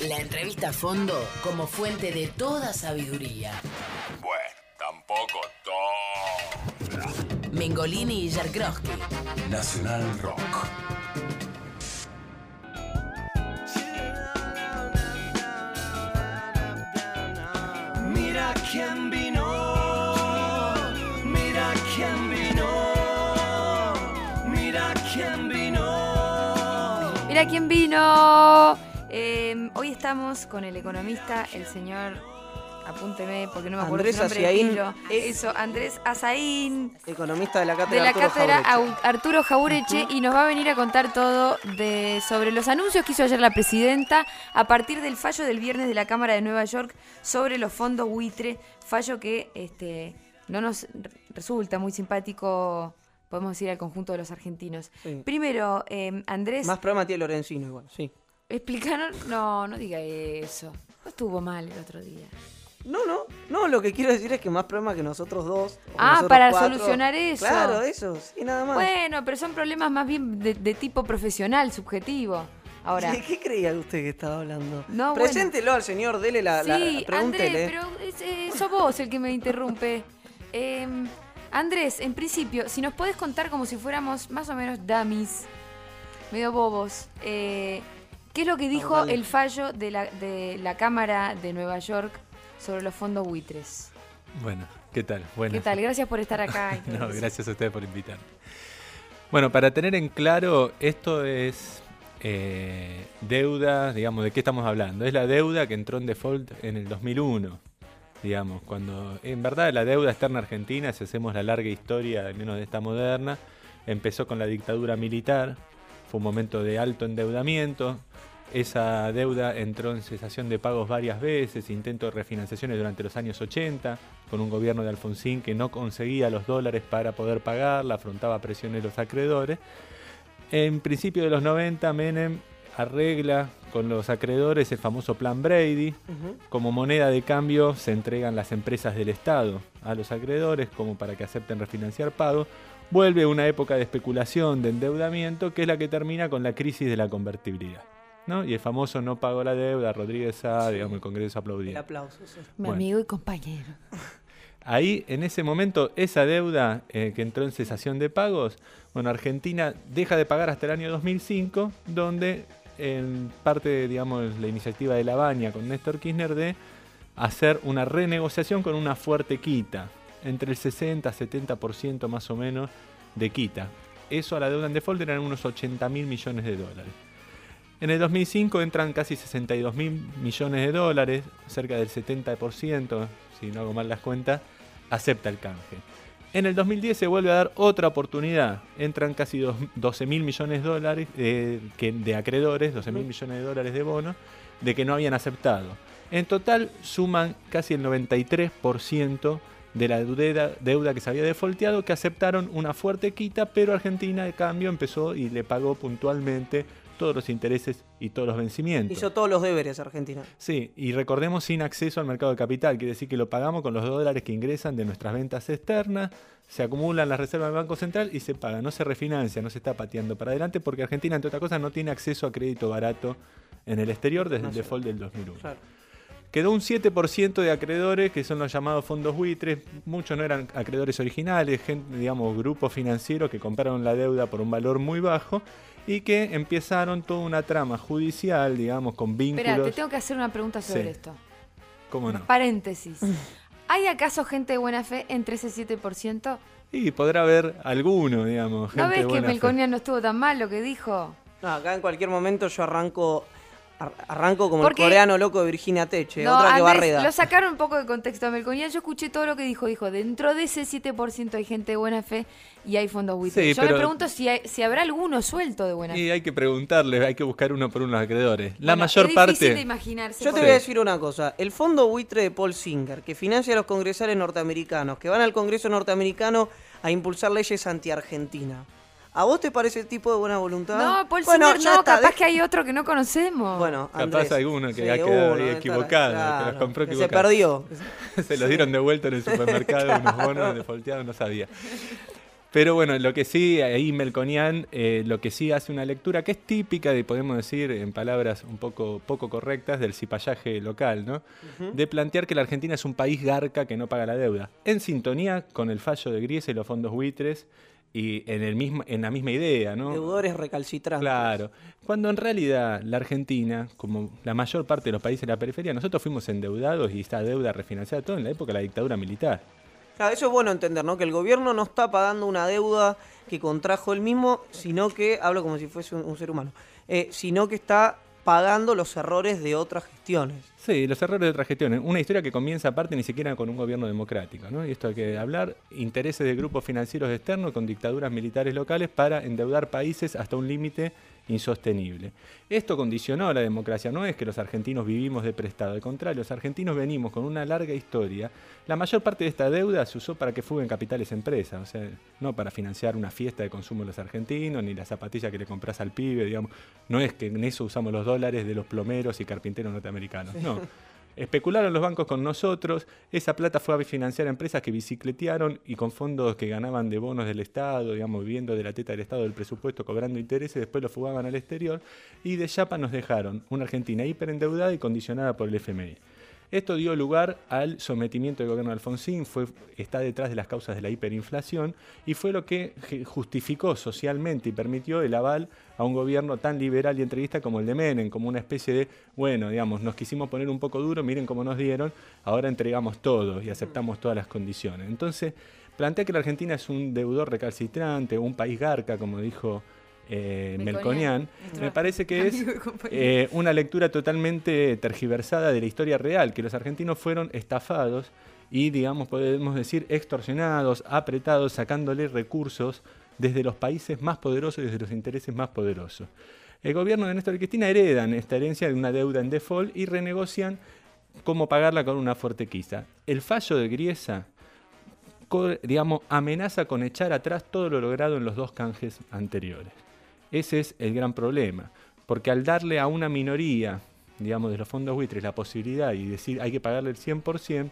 La entrevista a fondo como fuente de toda sabiduría. Bueno, tampoco toda. Mengolini y Jarkowski. Nacional Rock. Mira quién vino, mira quién vino, mira quién vino. Mira quién vino. Hoy estamos con el economista, el señor, apúnteme porque no me acuerdo Andrés su nombre. Azaín. Eso, Andrés Azaín, Economista de la de cátedra la Arturo cátedra Jauretche. Arturo Jauretche, y nos va a venir a contar todo sobre los anuncios que hizo ayer la presidenta a partir del fallo del viernes de la Cámara de Nueva York sobre los fondos buitre, fallo que no nos resulta muy simpático, podemos decir, al conjunto de los argentinos. Sí. Primero, Andrés, Más programa tiene Lorenzino igual, sí. explicaron, no diga eso, no estuvo mal el otro día. No, lo que quiero decir es que más problema que nosotros dos. o Ah, nosotros para cuatro. solucionar eso. Claro, eso, sí, nada más. Bueno, pero son problemas más bien de tipo profesional, subjetivo. Ahora, ¿De qué creía usted que estaba hablando? No, Preséntelo al señor, dele sí, pregúntele. Andrés, pero sos vos el que me interrumpe. Andrés, en principio, si nos podés contar como si fuéramos más o menos dummies, medio bobos, ¿qué es lo que dijo dale. el fallo de la Cámara de Nueva York sobre los fondos buitres? Bueno, ¿qué tal? Buenas. ¿Qué tal? Gracias por estar acá. y todo No, eso. gracias a ustedes por invitarme. Bueno, para tener en claro, esto es deuda, digamos, ¿de qué estamos hablando? Es la deuda que entró en default en el 2001, digamos, cuando en verdad la deuda externa argentina, si hacemos la larga historia, al menos de esta moderna, empezó con la dictadura militar, fue un momento de alto endeudamiento. Esa deuda entró en cesación de pagos varias veces, intentos de refinanciaciones durante los años 80, con un gobierno de Alfonsín que no conseguía los dólares para poder pagarla, afrontaba presiones de los acreedores. En principio de los 90, Menem arregla con los acreedores el famoso Plan Brady. Como moneda de cambio se entregan las empresas del Estado a los acreedores como para que acepten refinanciar pagos. Vuelve una época de especulación, de endeudamiento, que es la que termina con la crisis de la convertibilidad, ¿no? Y el famoso no pagó la deuda, Rodríguez Sá, digamos, el Congreso aplaudía. El aplauso, sí. Mi Bueno. amigo y compañero. Ahí, en ese momento, esa deuda que entró en cesación de pagos, bueno, Argentina deja de pagar hasta el año 2005, donde en parte, digamos, la iniciativa de La Baña con Néstor Kirchner de hacer una renegociación con una fuerte quita, entre el 60-70% más o menos de quita. Eso a la deuda en default eran unos 80.000 millones de dólares. En el 2005 entran casi 62.000 millones de dólares, cerca del 70%, si no hago mal las cuentas, acepta el canje. En el 2010 se vuelve a dar otra oportunidad, entran casi 12.000 millones de dólares de acreedores, 12.000 millones de dólares de bonos, de que no habían aceptado. En total suman casi el 93% de la deuda que se había defaulteado, que aceptaron una fuerte quita, pero Argentina de cambio empezó y le pagó puntualmente todos los intereses y todos los vencimientos. Hizo todos los deberes Argentina. Sí, y recordemos, sin acceso al mercado de capital, quiere decir que lo pagamos con los dólares que ingresan de nuestras ventas externas, se acumulan las reservas del Banco Central y se paga, no se refinancia, no se está pateando para adelante, porque Argentina, entre otras cosas, no tiene acceso a crédito barato en el exterior desde el default del 2001. Claro. Quedó un 7% de acreedores, que son los llamados fondos buitres. Muchos no eran acreedores originales, gente, digamos, grupos financieros que compraron la deuda por un valor muy bajo y que empezaron toda una trama judicial, digamos, con vínculos. Espera, te tengo que hacer una pregunta sobre Sí. esto. ¿Cómo no? Paréntesis. ¿Hay acaso gente de buena fe entre ese 7%? Y podrá haber alguno, digamos. ¿No gente de ves que buena fe. Melconian no estuvo tan mal lo que dijo? No, acá en cualquier momento yo arranco como Porque- el coreano loco de Virginia Tech, No, otra que Andrés, barreda. lo sacaron un poco de contexto a Melconian. Yo escuché todo lo que dijo. Dijo, dentro de ese 7% hay gente de buena fe y hay fondos buitres. Sí, Yo me pero- pregunto si habrá alguno suelto de buena fe. Y hay que preguntarle, hay que buscar uno por uno a los acreedores. La Bueno, mayor es difícil de parte... imaginarse. Yo te por- voy a decir una cosa. El fondo buitre de Paul Singer, que financia a los congresales norteamericanos, que van al Congreso norteamericano a impulsar leyes anti-Argentina. ¿A vos te parece el tipo de buena voluntad? No, Paul Bueno, Singer ya no, está, capaz que hay otro que no conocemos. Bueno, Capaz Andrés. alguno que Sí, ha quedado uno, ahí está- equivocado, que claro, los compró que se equivocados. perdió. Se los dieron de vuelta en el supermercado, unos bonos defaulteados, no sabía. Pero bueno, lo que sí, ahí Melconian, lo que sí hace una lectura que es típica de, podemos decir, en palabras un poco correctas, del cipallaje local, ¿no? De plantear que la Argentina es un país garca que no paga la deuda. En sintonía con el fallo de Griesa y los fondos buitres, y en la misma idea, ¿no? Deudores recalcitrantes. Claro. Cuando en realidad la Argentina, como la mayor parte de los países de la periferia, nosotros fuimos endeudados y esta deuda refinanciada todo en la época de la dictadura militar. Claro, eso es bueno entender, ¿no? Que el gobierno no está pagando una deuda que contrajo él mismo, sino que, hablo como si fuese un ser humano, sino que está pagando los errores de otras gestiones. Sí, los errores de otras gestiones. Una historia que comienza aparte ni siquiera con un gobierno democrático, ¿no? Y esto hay que hablar, intereses de grupos financieros externos con dictaduras militares locales para endeudar países hasta un límite insostenible. Esto condicionó la democracia, no es que los argentinos vivimos de prestado, al contrario, los argentinos venimos con una larga historia. La mayor parte de esta deuda se usó para que fuguen capitales empresas, o sea, no para financiar una fiesta de consumo de los argentinos, ni la zapatilla que le compras al pibe, digamos. No es que en eso usamos los dólares de los plomeros y carpinteros norteamericanos, no. Especularon los bancos con nosotros, esa plata fue a financiar empresas que bicicletearon y con fondos que ganaban de bonos del Estado, digamos, viviendo de la teta del Estado del presupuesto, cobrando intereses, después los fugaban al exterior y de chapa nos dejaron una Argentina hiperendeudada y condicionada por el FMI. Esto dio lugar al sometimiento del gobierno de Alfonsín, está detrás de las causas de la hiperinflación y fue lo que justificó socialmente y permitió el aval a un gobierno tan liberal y entreguista como el de Menem, como una especie de, bueno, digamos, nos quisimos poner un poco duro, miren cómo nos dieron, ahora entregamos todo y aceptamos todas las condiciones. Entonces, plantea que la Argentina es un deudor recalcitrante, un país garca, como dijo Melconian, me parece que es una lectura totalmente tergiversada de la historia real, que los argentinos fueron estafados y, digamos, podemos decir, extorsionados, apretados, sacándole recursos desde los países más poderosos y desde los intereses más poderosos. El gobierno de Néstor y Cristina heredan esta herencia de una deuda en default y renegocian cómo pagarla con una fuerte quiza. El fallo de Griesa, digamos, amenaza con echar atrás todo lo logrado en los dos canjes anteriores. Ese es el gran problema, porque al darle a una minoría, digamos, de los fondos buitres la posibilidad y decir hay que pagarle el 100%,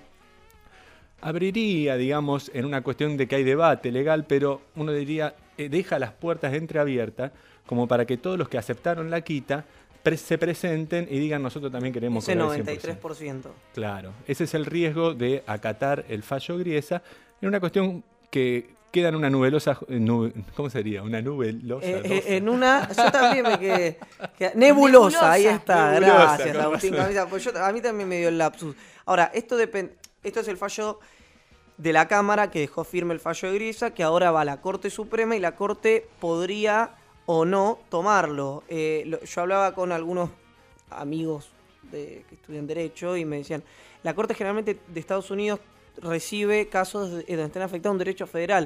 abriría, digamos, en una cuestión de que hay debate legal, pero uno diría, deja las puertas entreabiertas como para que todos los que aceptaron la quita se presenten y digan nosotros también queremos cobrar el 100%. 93%. Claro, ese es el riesgo de acatar el fallo Griesa en una cuestión que queda en una nubelosa, ¿cómo sería? Una nubelosa. En una, yo también me quedé nebulosa, ahí está, Nebulosa, gracias Agustín Camisa, pues a mí también me dio el lapsus. Ahora, esto es el fallo de la Cámara que dejó firme el fallo de Griesa, que ahora va a la Corte Suprema y la Corte podría o no tomarlo. Yo hablaba con algunos amigos que estudian Derecho y me decían, la Corte generalmente de Estados Unidos recibe casos donde estén afectados un derecho federal.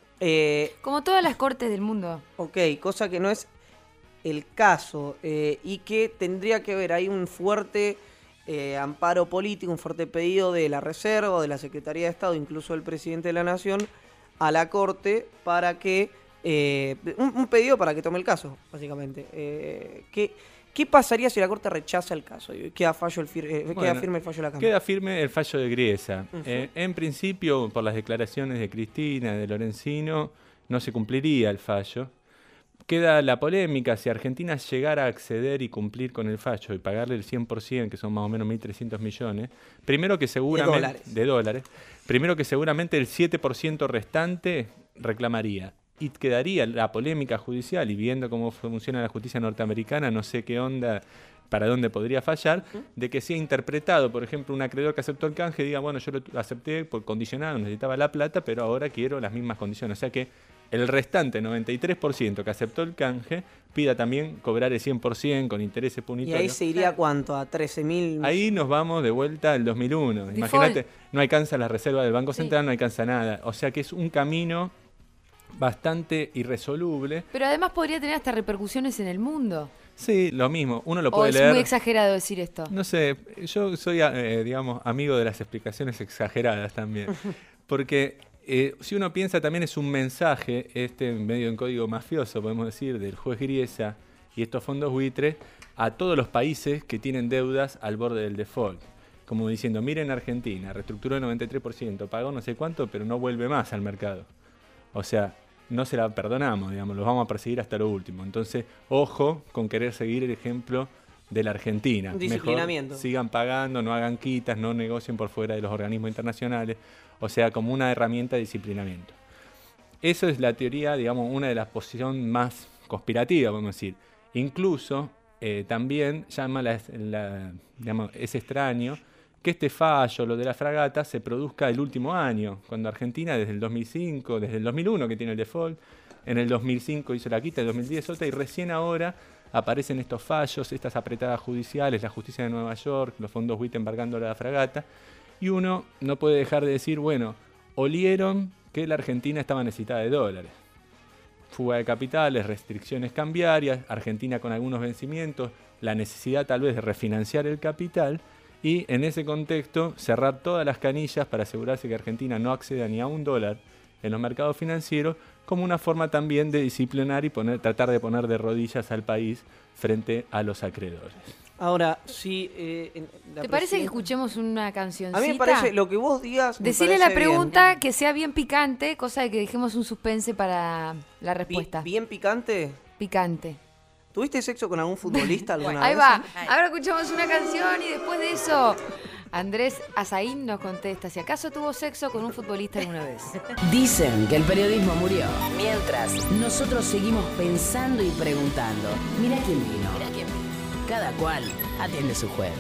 Como todas las cortes del mundo. Ok, cosa que no es el caso y que tendría que haber ahí un fuerte amparo político, un fuerte pedido de la Reserva o de la Secretaría de Estado, incluso del Presidente de la Nación, a la Corte para que un pedido para que tome el caso, básicamente. ¿Qué pasaría si la Corte rechaza el caso? Queda firme el fallo de la Cámara. Queda firme el fallo de Griesa. En principio, por las declaraciones de Cristina, de Lorenzino, no se cumpliría el fallo. Queda la polémica, si Argentina llegara a acceder y cumplir con el fallo y pagarle el 100%, que son más o menos 1.300 millones, primero que seguramente, de dólares, primero que seguramente el 7% restante reclamaría. Y quedaría la polémica judicial, y viendo cómo funciona la justicia norteamericana, no sé qué onda, para dónde podría fallar, de que sea interpretado, por ejemplo, un acreedor que aceptó el canje, diga, bueno, yo lo acepté por condicionado, necesitaba la plata, pero ahora quiero las mismas condiciones. O sea que el restante 93% que aceptó el canje pida también cobrar el 100% con intereses punitorios. ¿Y ahí se iría cuánto? ¿A 13.000? Ahí nos vamos de vuelta al 2001. Imagínate, no alcanza la reserva del Banco Central, no alcanza nada. O sea que es un camino bastante irresoluble. Pero además podría tener hasta repercusiones en el mundo. Sí, lo mismo. Uno lo puede ¿O es leer. muy exagerado decir esto? No sé, yo soy, digamos, amigo de las explicaciones exageradas también. Porque si uno piensa, también es un mensaje, medio en código mafioso, podemos decir, del juez Griesa y estos fondos buitres, a todos los países que tienen deudas al borde del default. Como diciendo, miren Argentina, reestructuró el 93%, pagó no sé cuánto, pero no vuelve más al mercado. O sea, no se la perdonamos, digamos, los vamos a perseguir hasta lo último. Entonces, ojo con querer seguir el ejemplo de la Argentina. Un disciplinamiento. Mejor sigan pagando, no hagan quitas, no negocien por fuera de los organismos internacionales, o sea, como una herramienta de disciplinamiento. Eso es la teoría, digamos, una de las posiciones más conspirativas, podemos decir. Incluso también llama digamos, es extraño que este fallo, lo de la fragata, se produzca el último año, cuando Argentina desde el 2005, desde el 2001 que tiene el default, en el 2005 hizo la quita, en el 2010 otra, y recién ahora aparecen estos fallos, estas apretadas judiciales, la justicia de Nueva York, los fondos WIT embargando la fragata, y uno no puede dejar de decir, bueno, olieron que la Argentina estaba necesitada de dólares. Fuga de capitales, restricciones cambiarias, Argentina con algunos vencimientos, la necesidad tal vez de refinanciar el capital, y en ese contexto cerrar todas las canillas para asegurarse que Argentina no acceda ni a $1 en los mercados financieros, como una forma también de disciplinar y tratar de poner de rodillas al país frente a los acreedores. Ahora, sí... ¿Te parece que escuchemos una cancioncita? A mí me parece, lo que vos digas... Decirle la pregunta bien. Que sea bien picante, cosa de que dejemos un suspense para la respuesta. ¿Bien picante? Picante. ¿Tuviste sexo con algún futbolista alguna vez? Ahí va. Ahora escuchamos una canción y después de eso, Andrés Azaín nos contesta si acaso tuvo sexo con un futbolista alguna vez. Dicen que el periodismo murió. Mientras, nosotros seguimos pensando y preguntando. Mira quién vino. Cada cual atiende su juego.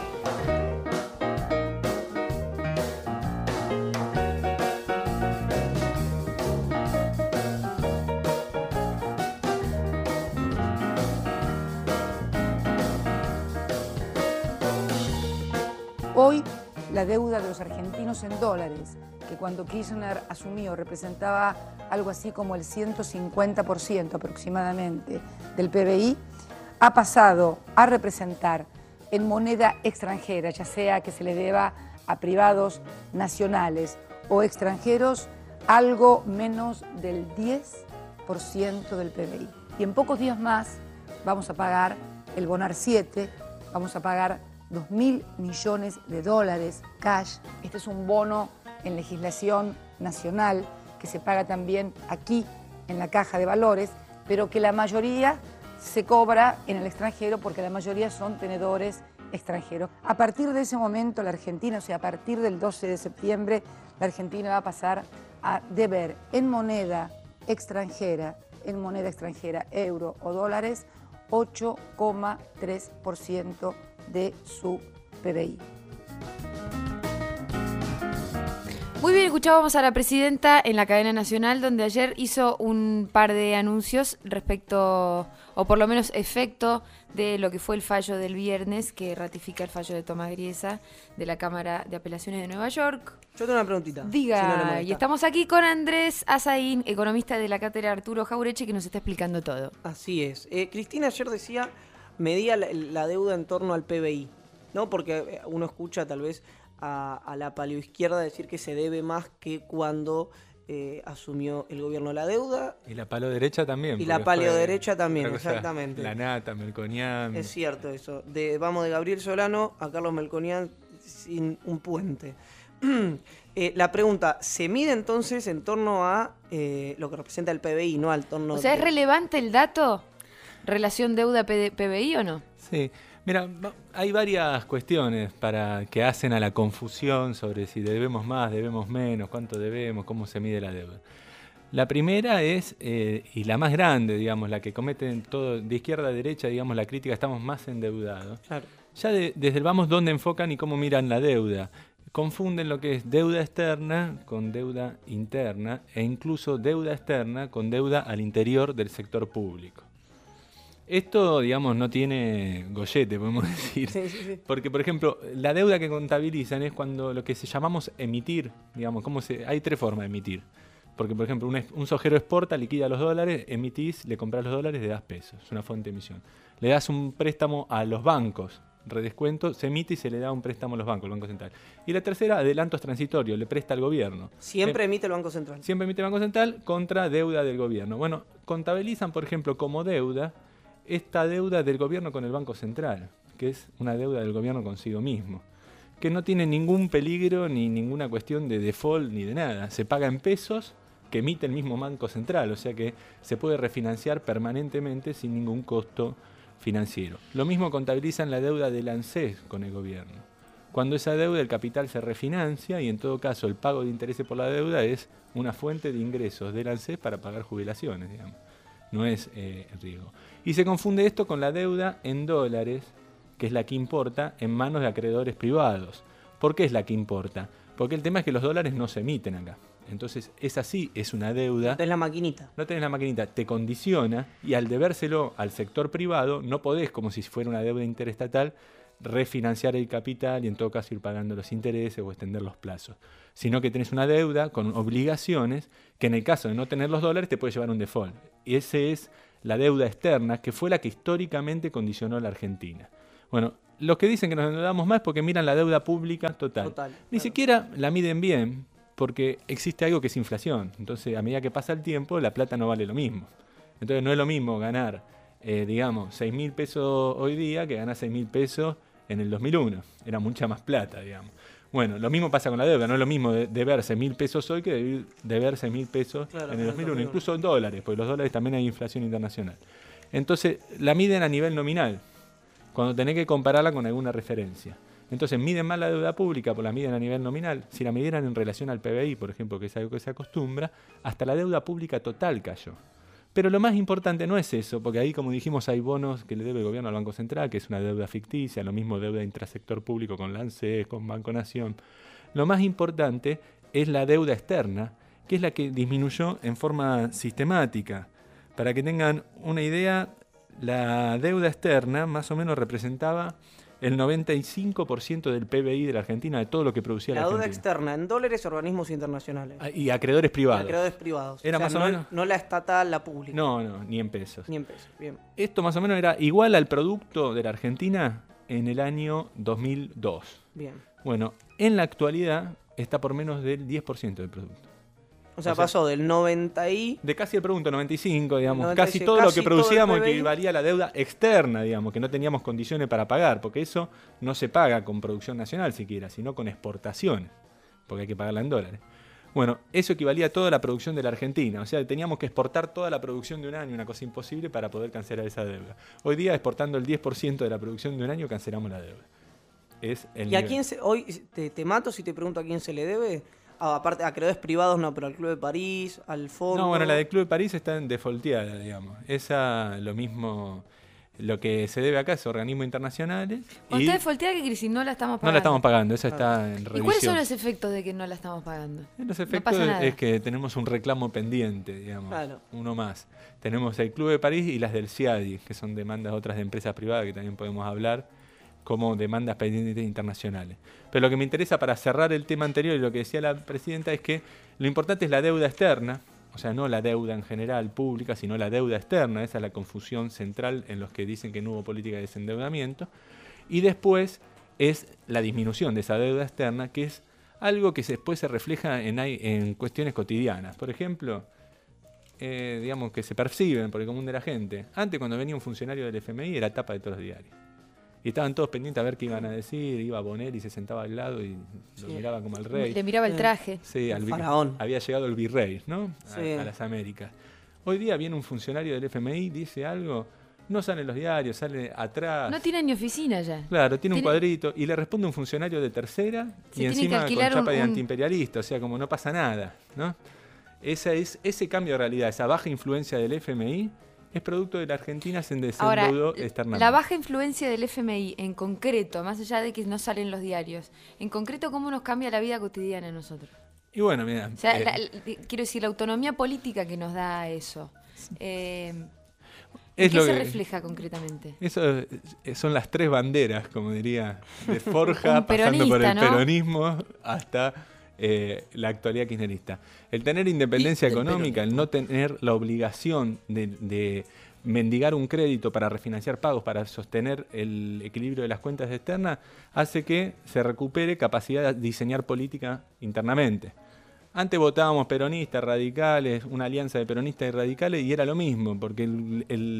Hoy, la deuda de los argentinos en dólares, que cuando Kirchner asumió representaba algo así como el 150% aproximadamente del PBI, ha pasado a representar en moneda extranjera, ya sea que se le deba a privados nacionales o extranjeros, algo menos del 10% del PBI. Y en pocos días más vamos a pagar el Bonar 7, vamos a pagar 2.000 millones de dólares cash. Este es un bono en legislación nacional que se paga también aquí en la Caja de Valores, pero que la mayoría se cobra en el extranjero porque la mayoría son tenedores extranjeros. A partir de ese momento la Argentina, o sea, a partir del 12 de septiembre, la Argentina va a pasar a deber en moneda extranjera, euro o dólares, 8,3% de su PBI. Muy bien, escuchábamos a la presidenta en la cadena nacional, donde ayer hizo un par de anuncios respecto, o por lo menos efecto, de lo que fue el fallo del viernes, que ratifica el fallo de Tomás Griesa de la Cámara de Apelaciones de Nueva York. Yo tengo una preguntita. Diga, si no le molesta. Y estamos aquí con Andrés Azaín, economista de la cátedra Arturo Jaureche, que nos está explicando todo. Así es. Cristina ayer decía, medía la deuda en torno al PBI, ¿no? Porque uno escucha tal vez a la paleoizquierda decir que se debe más que cuando asumió el gobierno la deuda. Y la palo-derecha también. Y la paleoderecha también, exactamente. La Nata, Melconian. Es cierto eso. Vamos de Gabriel Solano a Carlos Melconian sin un puente. La pregunta, ¿se mide entonces en torno a lo que representa el PBI, no al torno... O sea, ¿es relevante el dato? ¿Relación deuda-PBI o no? Sí. Mira, hay varias cuestiones que hacen a la confusión sobre si debemos más, debemos menos, cuánto debemos, cómo se mide la deuda. La primera es, y la más grande, digamos, la que cometen todo de izquierda a derecha, digamos, la crítica, estamos más endeudados. Claro. Ya desde el vamos, dónde enfocan y cómo miran la deuda. Confunden lo que es deuda externa con deuda interna e incluso deuda externa con deuda al interior del sector público. Esto, digamos, no tiene gollete, podemos decir. Sí. Porque, por ejemplo, la deuda que contabilizan es cuando lo que llamamos emitir, digamos, hay tres formas de emitir. Porque, por ejemplo, un sojero exporta, liquida los dólares, emitís, le compras los dólares, le das pesos. Es una fuente de emisión. Le das un préstamo a los bancos, redescuento, se emite y se le da un préstamo a los bancos, el Banco Central. Y la tercera, adelantos transitorios, le presta al gobierno. Siempre emite el Banco Central. Siempre emite el Banco Central contra deuda del gobierno. Bueno, contabilizan, por ejemplo, como deuda esta deuda del gobierno con el Banco Central, que es una deuda del gobierno consigo mismo, que no tiene ningún peligro ni ninguna cuestión de default ni de nada. Se paga en pesos que emite el mismo Banco Central, o sea que se puede refinanciar permanentemente sin ningún costo financiero. Lo mismo contabilizan la deuda del ANSES con el gobierno. Cuando esa deuda, el capital se refinancia y en todo caso el pago de intereses por la deuda es una fuente de ingresos del ANSES para pagar jubilaciones, digamos. No es riesgo. Y se confunde esto con la deuda en dólares, que es la que importa, en manos de acreedores privados. ¿Por qué es la que importa? Porque el tema es que los dólares no se emiten acá. Entonces, esa sí es una deuda. No tenés la maquinita. No tenés la maquinita, te condiciona y al debérselo al sector privado no podés, como si fuera una deuda interestatal, refinanciar el capital y en todo caso ir pagando los intereses o extender los plazos. Sino que tenés una deuda con obligaciones que en el caso de no tener los dólares te puede llevar a un default. Y esa es la deuda externa que fue la que históricamente condicionó a la Argentina. Bueno, los que dicen que nos endeudamos más es porque miran la deuda pública total. Ni siquiera la miden bien porque existe algo que es inflación. Entonces, a medida que pasa el tiempo, la plata no vale lo mismo. Entonces, no es lo mismo ganar, digamos, 6.000 pesos hoy día que ganar 6.000 pesos en el 2001. Era mucha más plata, digamos. Bueno, lo mismo pasa con la deuda. No es lo mismo deberse 1.000 pesos hoy que deberse 1.000 pesos en el 2001. Incluso en dólares, porque los dólares también hay inflación internacional. Entonces, la miden a nivel nominal, cuando tenés que compararla con alguna referencia. Entonces, miden más la deuda pública, pues la miden a nivel nominal. Si la midieran en relación al PBI, por ejemplo, que es algo que se acostumbra, hasta la deuda pública total cayó. Pero lo más importante no es eso, porque ahí, como dijimos, hay bonos que le debe el gobierno al Banco Central, que es una deuda ficticia, lo mismo deuda intrasector público con la ANSES, con Banco Nación. Lo más importante es la deuda externa, que es la que disminuyó en forma sistemática. Para que tengan una idea, la deuda externa más o menos representaba el 95% del PBI de la Argentina, de todo lo que producía la Argentina. La deuda externa en dólares, organismos internacionales. Y acreedores privados. Acreedores privados. Era más o menos. No la estatal, la pública. No, ni en pesos. Ni en pesos, bien. Esto más o menos era igual al producto de la Argentina en el año 2002. Bien. Bueno, en la actualidad está por menos del 10% del producto. O sea, pasó del 90 y... De casi el producto, 95, digamos. 90, casi todo lo que producíamos PBI. equivalía a la deuda externa, digamos, que no teníamos condiciones para pagar, porque eso no se paga con producción nacional siquiera, sino con exportaciones, porque hay que pagarla en dólares. Bueno, eso equivalía a toda la producción de la Argentina. O sea, teníamos que exportar toda la producción de un año, una cosa imposible, para poder cancelar esa deuda. Hoy día, exportando el 10% de la producción de un año, cancelamos la deuda. Es el ¿Y a nivel. quién hoy te mato si te pregunto a quién se le debe? Aparte, a acreedores privados no, pero al Club de París, al fondo... No, bueno, la del Club de París está en defaulteada, digamos. Esa, lo mismo, lo que se debe acá es organismos internacionales. Cuando Y está defaulteada, ¿qué quiere decir? No la estamos pagando. no la estamos pagando, esa está en revisión. ¿Y cuáles son los efectos de que no la estamos pagando? Los No efectos pasa nada. es que tenemos un reclamo pendiente, digamos, Claro. uno más. Tenemos el Club de París y las del CIADI, que son demandas otras de empresas privadas que también podemos hablar, como demandas pendientes internacionales. Pero lo que me interesa para cerrar el tema anterior y lo que decía la presidenta es que lo importante es la deuda externa, o sea, no la deuda en general pública, sino la deuda externa. Esa es la confusión central en los que dicen que no hubo política de desendeudamiento. Y después es la disminución de esa deuda externa, que es algo que después se refleja en cuestiones cotidianas. Por ejemplo, digamos que se perciben por el común de la gente. Antes, cuando venía un funcionario del FMI, era tapa de todos los diarios. Y estaban todos pendientes a ver qué iban a decir. Iba a Bonelli, se sentaba al lado y lo miraba como al rey. Le miraba el traje. Sí, El faraón. había llegado el virrey, ¿no? Sí. A las Américas. Hoy día viene un funcionario del FMI, dice algo, no sale en los diarios, sale atrás. No tiene ni oficina ya. Claro, tiene un cuadrito y le responde un funcionario de tercera Se y tiene que encima con alquilar chapa de un- antiimperialista, o sea, como no pasa nada, ¿no? Ese cambio de realidad, esa baja influencia del FMI es producto de la Argentina se Ahora, desendeudó externamente. la baja influencia del FMI en concreto, más allá de que no salen los diarios, en concreto, ¿cómo nos cambia la vida cotidiana a nosotros? Y bueno, mira, O sea, quiero decir, la autonomía política que nos da eso. ¿En es qué lo se que- refleja concretamente? Eso son las tres banderas, como diría, de Forja, Un pasando por peronista, el ¿no? peronismo hasta la actualidad kirchnerista. El tener independencia Y del económica, el no tener la obligación de mendigar un crédito para refinanciar pagos, para sostener el equilibrio de las cuentas externas, hace que se recupere capacidad de diseñar política internamente. Antes votábamos peronistas, radicales, una alianza de peronistas y radicales, y era lo mismo, porque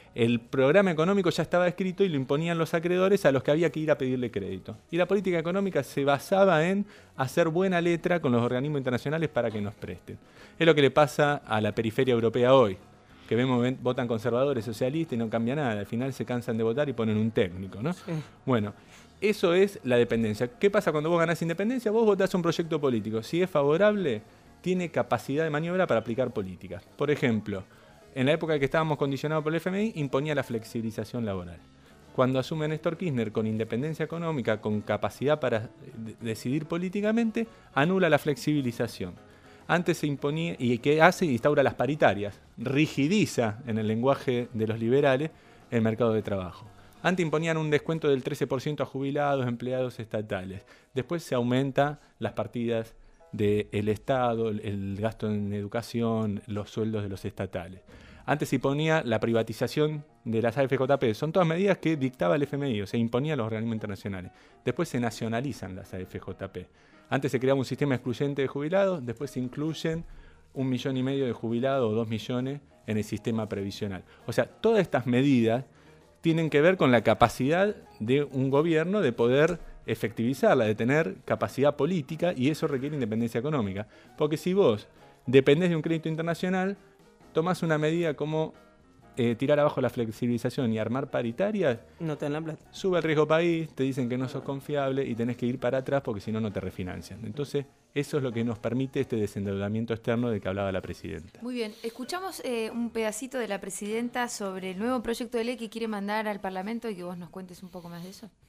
El programa económico ya estaba escrito y lo imponían los acreedores a los que había que ir a pedirle crédito. Y la política económica se basaba en hacer buena letra con los organismos internacionales para que nos presten. Es lo que le pasa a la periferia europea hoy, que votan conservadores, socialistas y no cambia nada. Al final se cansan de votar y ponen un técnico, ¿no? Sí. Bueno, eso es la dependencia. ¿Qué pasa cuando vos ganás independencia? Vos votás un proyecto político. Si es favorable, tiene capacidad de maniobra para aplicar políticas. Por ejemplo, en la época en que estábamos condicionados por el FMI, imponía la flexibilización laboral. Cuando asume Néstor Kirchner con independencia económica, con capacidad para decidir políticamente, anula la flexibilización. Antes se imponía, ¿y qué hace? Instaura las paritarias, rigidiza en el lenguaje de los liberales el mercado de trabajo. Antes imponían un descuento del 13% a jubilados, empleados estatales. Después se aumenta las partidas del Estado, el gasto en educación, los sueldos de los estatales. Antes se imponía la privatización de las AFJP. Son todas medidas que dictaba el FMI, o sea, imponía a los organismos internacionales. Después se nacionalizan las AFJP. Antes se creaba un sistema excluyente de jubilados, después se incluyen 1,5 millones de jubilados o 2 millones en el sistema previsional. O sea, todas estas medidas tienen que ver con la capacidad de un gobierno de poder efectivizarla, de tener capacidad política, y eso requiere independencia económica. Porque si vos dependés de un crédito internacional, tomás una medida como tirar abajo la flexibilización y armar paritarias, no te dan la plata. Sube el riesgo país, te dicen que no sos confiable y tenés que ir para atrás porque si no, no te refinancian. Entonces, eso es lo que nos permite este desendeudamiento externo del que hablaba la presidenta. Muy bien, escuchamos un pedacito de la presidenta sobre el nuevo proyecto de ley que quiere mandar al Parlamento y que vos nos cuentes un poco más de eso.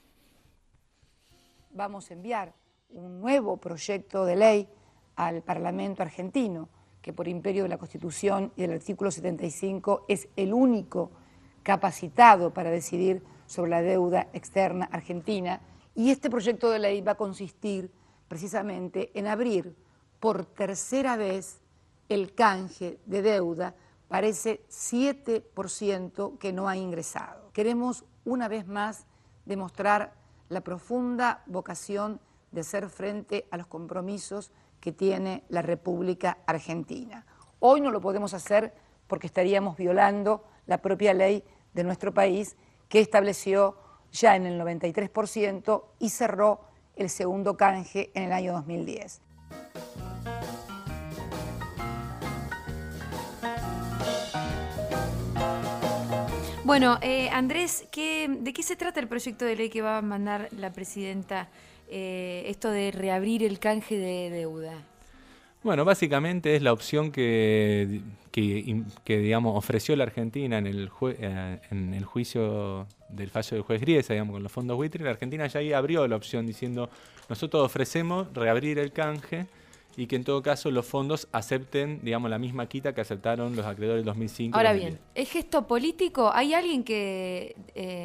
Vamos a enviar un nuevo proyecto de ley al Parlamento argentino, que por imperio de la Constitución y del artículo 75 es el único capacitado para decidir sobre la deuda externa argentina. Y este proyecto de ley va a consistir precisamente en abrir por tercera vez el canje de deuda para ese 7% que no ha ingresado. Queremos una vez más demostrar la profunda vocación de hacer frente a los compromisos que tiene la República Argentina. Hoy no lo podemos hacer porque estaríamos violando la propia ley de nuestro país, que estableció ya en el 93% y cerró el segundo canje en el año 2010. Bueno, Andrés, ¿de qué se trata el proyecto de ley que va a mandar la presidenta? Esto de reabrir el canje de deuda. Bueno, básicamente es la opción que digamos, ofreció la Argentina en el juicio del fallo del juez Griesa, digamos, con los fondos buitre. La Argentina ya ahí abrió la opción diciendo, nosotros ofrecemos reabrir el canje y que en todo caso los fondos acepten, digamos, la misma quita que aceptaron los acreedores del 2005. Ahora bien, ¿es gesto político? ¿Hay alguien que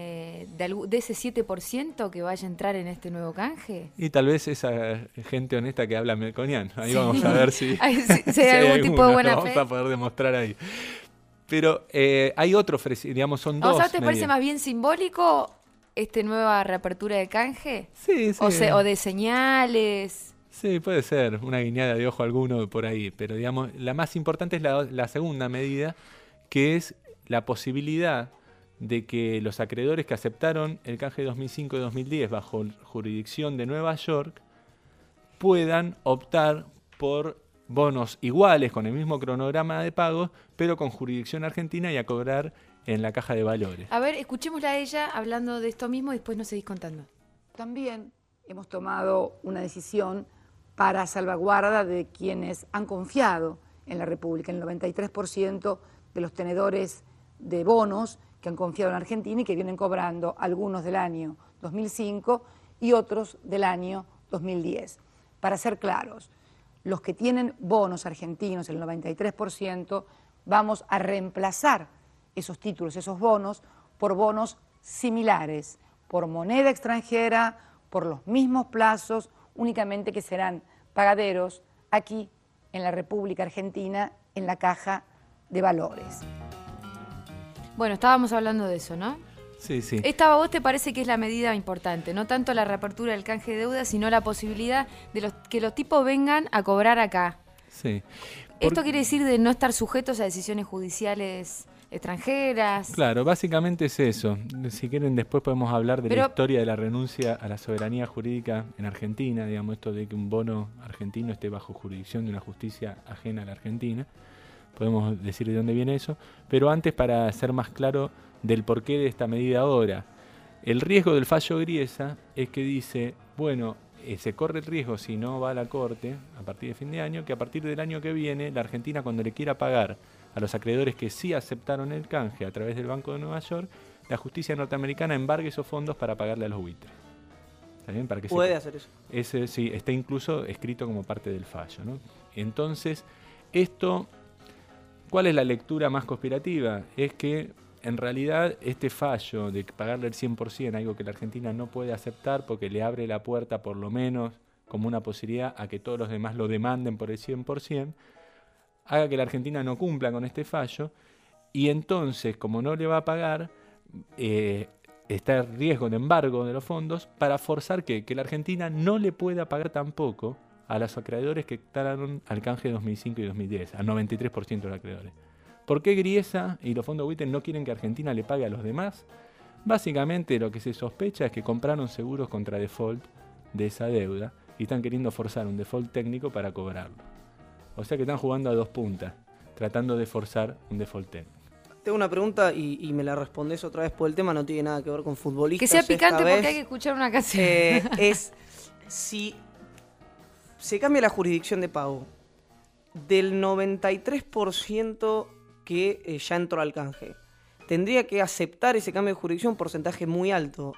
de ese 7% que vaya a entrar en este nuevo canje? Y tal vez esa gente honesta que habla melconiano. Ahí sí. Vamos a ver si hay algún tipo de buena fe. Vamos a poder demostrar ahí. Pero hay otro, digamos, son dos. ¿Te parece más bien simbólico esta nueva reapertura de canje? Sí, sí. O de señales. Sí, puede ser, una guiñada de ojo alguno por ahí, pero digamos, la más importante es la segunda medida, que es la posibilidad de que los acreedores que aceptaron el canje de 2005 y 2010 bajo jurisdicción de Nueva York puedan optar por bonos iguales con el mismo cronograma de pagos, pero con jurisdicción argentina y a cobrar en la caja de valores. A ver, escuchémosla a ella hablando de esto mismo y después nos seguís contando. También hemos tomado una decisión para salvaguarda de quienes han confiado en la República, el 93% de los tenedores de bonos que han confiado en Argentina y que vienen cobrando, algunos del año 2005 y otros del año 2010. Para ser claros, los que tienen bonos argentinos, el 93%, vamos a reemplazar esos títulos, esos bonos, por bonos similares, por moneda extranjera, por los mismos plazos, únicamente que serán pagaderos aquí en la República Argentina, en la Caja de Valores. Bueno, estábamos hablando de eso, ¿no? Sí, sí. Esta a vos te parece que es la medida importante, no tanto la reapertura del canje de deuda, sino la posibilidad de que los tipos vengan a cobrar acá. Sí. ¿Esto quiere decir de no estar sujetos a decisiones judiciales extranjeras. Claro, básicamente es eso. Si quieren, después podemos hablar de Pero- la historia de la renuncia a la soberanía jurídica en Argentina, digamos, esto de que un bono argentino esté bajo jurisdicción de una justicia ajena a la Argentina. Podemos decir de dónde viene eso. Pero antes, para ser más claro del porqué de esta medida ahora, el riesgo del fallo Griesa es que dice, bueno, se corre el riesgo si no va a la Corte a partir de fin de año, que a partir del año que viene, la Argentina, cuando le quiera pagar a los acreedores que sí aceptaron el canje a través del Banco de Nueva York, la justicia norteamericana embargue esos fondos para pagarle a los buitres. ¿Está bien? Para que Puede hacer eso. ese sí, está incluso escrito como parte del fallo, ¿no? Entonces, esto, ¿cuál es la lectura más conspirativa? Es que en realidad este fallo de pagarle el 100%, algo que la Argentina no puede aceptar porque le abre la puerta por lo menos como una posibilidad a que todos los demás lo demanden por el 100%, haga que la Argentina no cumpla con este fallo y entonces, como no le va a pagar, está el riesgo de embargo de los fondos para forzar que la Argentina no le pueda pagar tampoco a los acreedores que optaron al canje de 2005 y 2010, al 93% de los acreedores. ¿Por qué Griesa y los fondos buitre no quieren que Argentina le pague a los demás? Básicamente lo que se sospecha es que compraron seguros contra default de esa deuda y están queriendo forzar un default técnico para cobrarlo. O sea que están jugando a dos puntas, tratando de forzar un default técnico. Tengo una pregunta y me la respondés otra vez por el tema, no tiene nada que ver con futbolistas. Que sea esta picante vez. porque hay que escuchar una canción. Es si se cambia la jurisdicción de pago del 93% que ya entró al canje, tendría que aceptar ese cambio de jurisdicción, un porcentaje muy alto,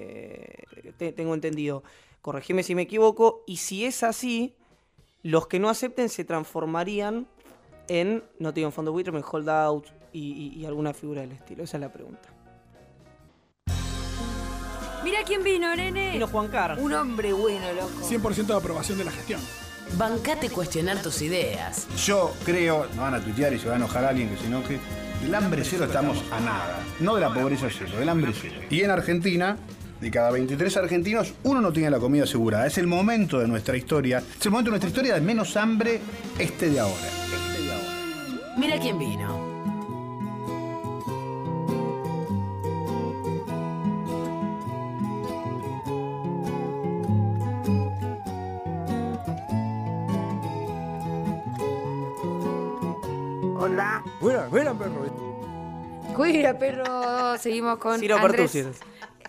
tengo entendido. Corregime si me equivoco. Y si es así, los que no acepten se transformarían en, no te digo en fondo buitre, pero en holdout y alguna figura del estilo. Esa es la pregunta. Mira quién vino, nene. Vino Juan Carlos. Un hombre bueno, loco. 100% de aprobación de la gestión. Bancate cuestionar tus ideas. Yo creo, no van a tuitear y se va a enojar alguien que se enoje, del hambre cero estamos a nada. No de la pobreza cero, del hambre cero. Y en Argentina, de cada 23 argentinos, uno no tiene la comida asegurada. Es el momento de nuestra historia, es el momento de nuestra historia de menos hambre de ahora. Mira quién vino. Hola. Buena, perro. Cuida, perro. Seguimos con Ciro Andrés Pertusis.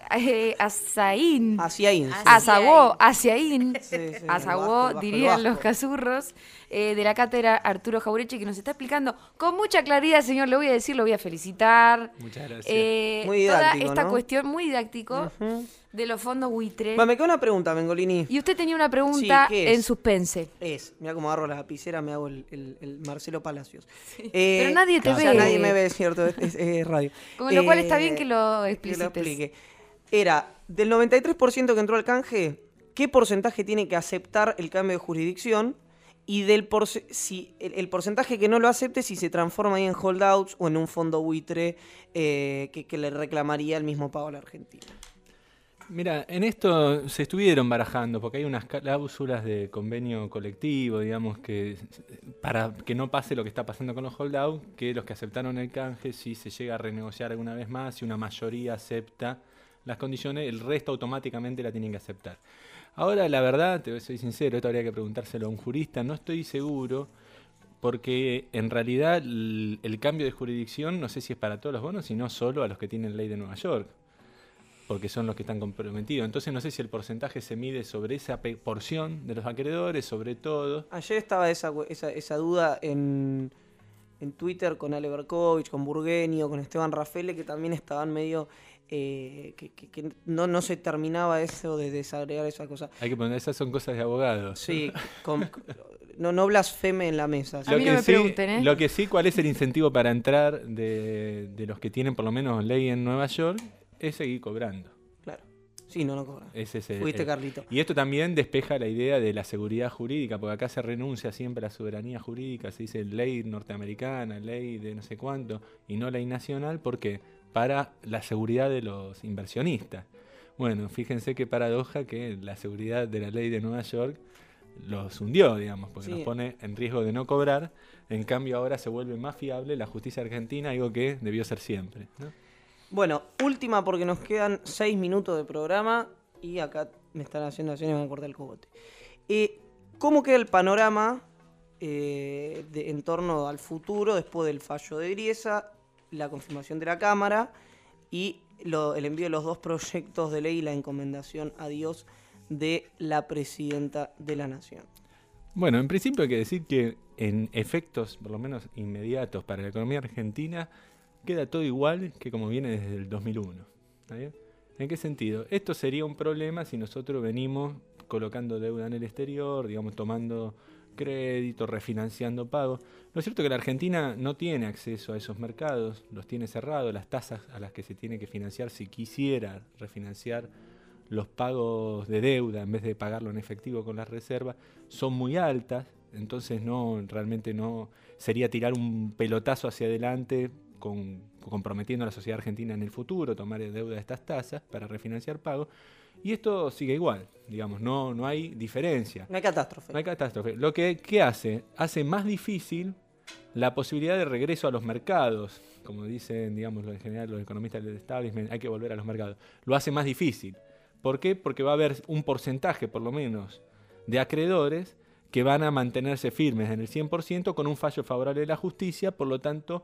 Azaín. Hacia ahí. Azagó, Azaín. Sí, sí, Azagó, bajo, dirían bajo. los cazurros, de la cátedra Arturo Jaureche, que nos está explicando con mucha claridad, señor, le voy a decir, lo voy a felicitar. Muchas gracias. Muy toda didáctico, esta ¿no? cuestión muy didáctico de los fondos buitre. Me queda una pregunta, Mengolini. Y usted tenía una pregunta Sí, ¿qué es? en suspense. Mira cómo agarro la lapicera, me hago el Marcelo Palacios. Pero nadie te o sea, ve. nadie me ve, es cierto, es radio. Con lo cual está bien que lo Que explicites. lo explique. Era, del 93% que entró al canje, ¿qué porcentaje tiene que aceptar el cambio de jurisdicción? Y del si el porcentaje que no lo acepte, si se transforma ahí en holdouts o en un fondo buitre que le reclamaría el mismo pago a la Argentina. Mira, en esto se estuvieron barajando, porque hay unas cláusulas de convenio colectivo, digamos, que para que no pase lo que está pasando con los holdouts, que los que aceptaron el canje, si se llega a renegociar alguna vez más, si una mayoría acepta las condiciones, el resto automáticamente la tienen que aceptar. Ahora, la verdad, te soy sincero, esto habría que preguntárselo a un jurista, no estoy seguro, porque en realidad el cambio de jurisdicción no sé si es para todos los bonos, sino solo a los que tienen ley de Nueva York, porque son los que están comprometidos. Entonces no sé si el porcentaje se mide sobre esa porción de los acreedores, sobre todo. Ayer estaba esa duda en Twitter con Ale Berkovich, con Burgueño, con Esteban Rafele, que también estaban medio... que no se terminaba eso de desagregar esa cosa. Hay que poner, esas son cosas de abogados. Sí, no blasfeme en la mesa. A mí no me pregunten, ¿eh? Lo que sí, ¿cuál es el incentivo para entrar de los que tienen por lo menos ley en Nueva York? Es seguir cobrando. Claro. Sí, no cobran. Ese es Fuiste, Carlito. Y esto también despeja la idea de la seguridad jurídica, porque acá se renuncia siempre a la soberanía jurídica, se dice ley norteamericana, ley de no sé cuánto, y no ley nacional, ¿por qué? Para la seguridad de los inversionistas. Bueno, fíjense qué paradoja que la seguridad de la ley de Nueva York los hundió, digamos, porque Sí. nos pone en riesgo de no cobrar. En cambio, ahora se vuelve más fiable la justicia argentina, algo que debió ser siempre, ¿no? Bueno, última porque nos quedan 6 minutos de programa y acá me están haciendo así y me van a cortar el cogote. ¿Cómo queda el panorama en torno al futuro después del fallo de Griesa, la confirmación de la Cámara y el envío de los 2 proyectos de ley y la encomendación a Dios de la Presidenta de la Nación? Bueno, en principio hay que decir que en efectos, por lo menos inmediatos, para la economía argentina, queda todo igual que como viene desde el 2001. ¿Está bien? ¿En qué sentido? Esto sería un problema si nosotros venimos colocando deuda en el exterior, digamos, tomando crédito, refinanciando pagos. Lo cierto es que la Argentina no tiene acceso a esos mercados, los tiene cerrados, las tasas a las que se tiene que financiar si quisiera refinanciar los pagos de deuda en vez de pagarlo en efectivo con las reservas son muy altas, entonces realmente no sería tirar un pelotazo hacia adelante comprometiendo a la sociedad argentina en el futuro, tomar deuda de estas tasas para refinanciar pagos. Y esto sigue igual, digamos, no hay diferencia. No hay catástrofe. No hay catástrofe. Lo que hace más difícil la posibilidad de regreso a los mercados. Como dicen, digamos, en general los economistas del establishment, hay que volver a los mercados. Lo hace más difícil. ¿Por qué? Porque va a haber un porcentaje, por lo menos, de acreedores que van a mantenerse firmes en el 100% con un fallo favorable de la justicia, por lo tanto,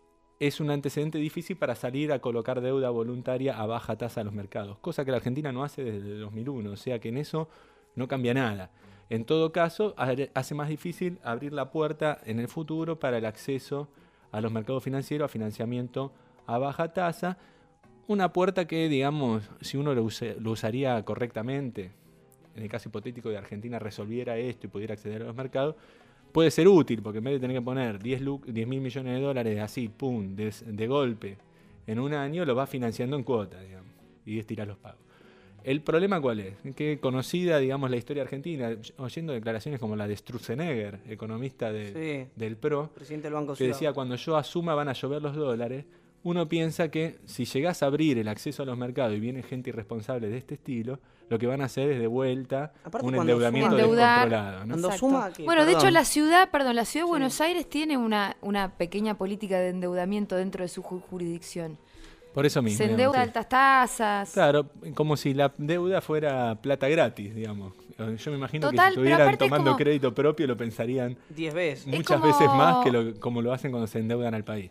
es un antecedente difícil para salir a colocar deuda voluntaria a baja tasa a los mercados, cosa que la Argentina no hace desde el 2001, o sea que en eso no cambia nada. En todo caso, hace más difícil abrir la puerta en el futuro para el acceso a los mercados financieros, a financiamiento a baja tasa, una puerta que, digamos, si uno lo usaría correctamente, en el caso hipotético de Argentina resolviera esto y pudiera acceder a los mercados, puede ser útil, porque en vez de tener que poner 10.000 millones de dólares así, pum, de golpe, en un año, lo va financiando en cuotas, digamos, y estirar los pagos. ¿El problema cuál es? Que conocida, digamos, la historia argentina, oyendo declaraciones como la de Sturzenegger, economista del PRO, presidente del Banco que Ciudad, decía, cuando yo asuma van a llover los dólares, uno piensa que si llegás a abrir el acceso a los mercados y viene gente irresponsable de este estilo, lo que van a hacer es de vuelta un endeudamiento descontrolado, ¿no? Cuando suma, bueno, de hecho la ciudad de Buenos Aires tiene una pequeña política de endeudamiento dentro de su jurisdicción. Por eso mismo. Se endeuda altas tasas. Claro, como si la deuda fuera plata gratis, digamos. Yo me imagino que si pero estuvieran aparte tomando como- crédito propio lo pensarían 10 veces. muchas como- veces más que como lo hacen cuando se endeudan al país.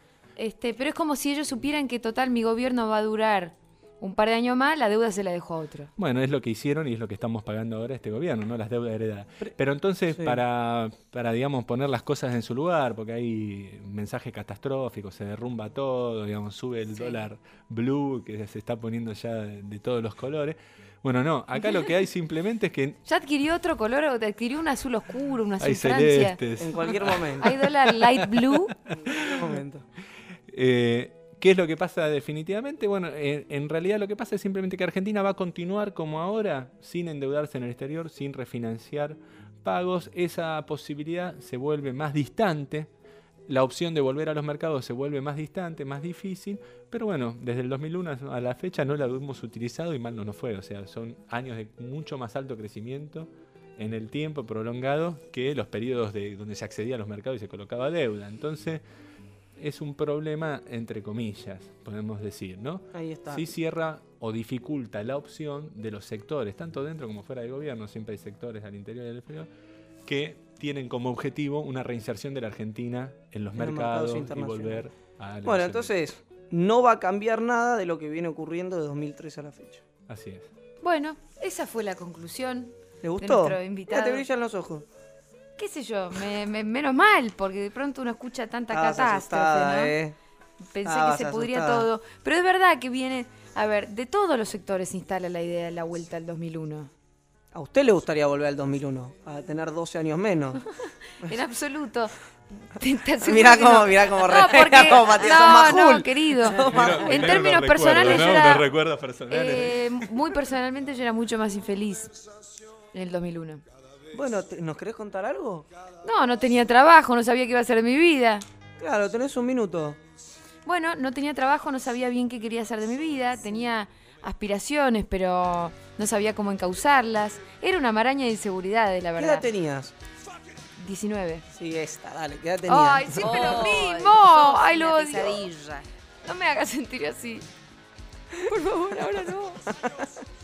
Pero es como si ellos supieran que total mi gobierno va a durar un par de años más, la deuda se la dejó a otro. Bueno, es lo que hicieron y es lo que estamos pagando ahora este gobierno, ¿no? Las deudas heredadas. Pero entonces, para digamos, poner las cosas en su lugar, porque hay mensajes catastróficos, se derrumba todo, digamos, sube el dólar blue, que se está poniendo ya de todos los colores. Bueno, no, acá lo que hay simplemente es que ¿Ya adquirió otro color o te adquirió un azul oscuro, un azul hay Francia? celestes. En cualquier momento. Hay dólar light blue. En cualquier momento. ¿Qué es lo que pasa definitivamente? Bueno, en realidad lo que pasa es simplemente que Argentina va a continuar como ahora, sin endeudarse en el exterior, sin refinanciar pagos. Esa posibilidad se vuelve más distante. La opción de volver a los mercados se vuelve más distante, más difícil. Pero bueno, desde el 2001 a la fecha no la hemos utilizado y mal no nos fue. O sea, son años de mucho más alto crecimiento en el tiempo prolongado que los periodos donde se accedía a los mercados y se colocaba deuda. Entonces, es un problema, entre comillas, podemos decir, ¿no? Ahí está. Sí cierra o dificulta la opción de los sectores, tanto dentro como fuera del gobierno, siempre hay sectores al interior y al exterior, que tienen como objetivo una reinserción de la Argentina en los mercados y internacionales. volver a la Bueno, entonces, no va a cambiar nada de lo que viene ocurriendo de 2003 a la fecha. Así es. Bueno, esa fue la conclusión. ¿Le de gustó? nuestro invitado. Mira, te brillan los ojos. ¿Qué sé yo? Menos mal, porque de pronto uno escucha tanta Estabas catástrofe, asustada, ¿no? Pensé Estabas que se pudría asustada. todo. Pero es verdad que viene... A ver, de todos los sectores se instala la idea de la vuelta al 2001. ¿A usted le gustaría volver al 2001? A tener 12 años menos. En absoluto. Te aseguro Mirá que cómo, no. mirá cómo No, re- porque- cómo Matías, sos más no, cool. querido. Primero En términos los personales recuerdos, yo ¿no? era... Los recuerdos personales. Muy personalmente yo era mucho más infeliz en el 2001. Bueno, ¿nos querés contar algo? No tenía trabajo, no sabía qué iba a hacer de mi vida. Claro, tenés un minuto. Bueno, no tenía trabajo, no sabía bien qué quería hacer de mi vida, tenía aspiraciones, pero no sabía cómo encauzarlas. Era una maraña de inseguridades, la ¿Qué verdad. edad tenías? 19. Sí, esta, dale, ¿qué edad tenías? Ay, siempre lo mismo. sos Ay, lo una odio. pesadilla. No me hagas sentir así. Por favor, ahora no.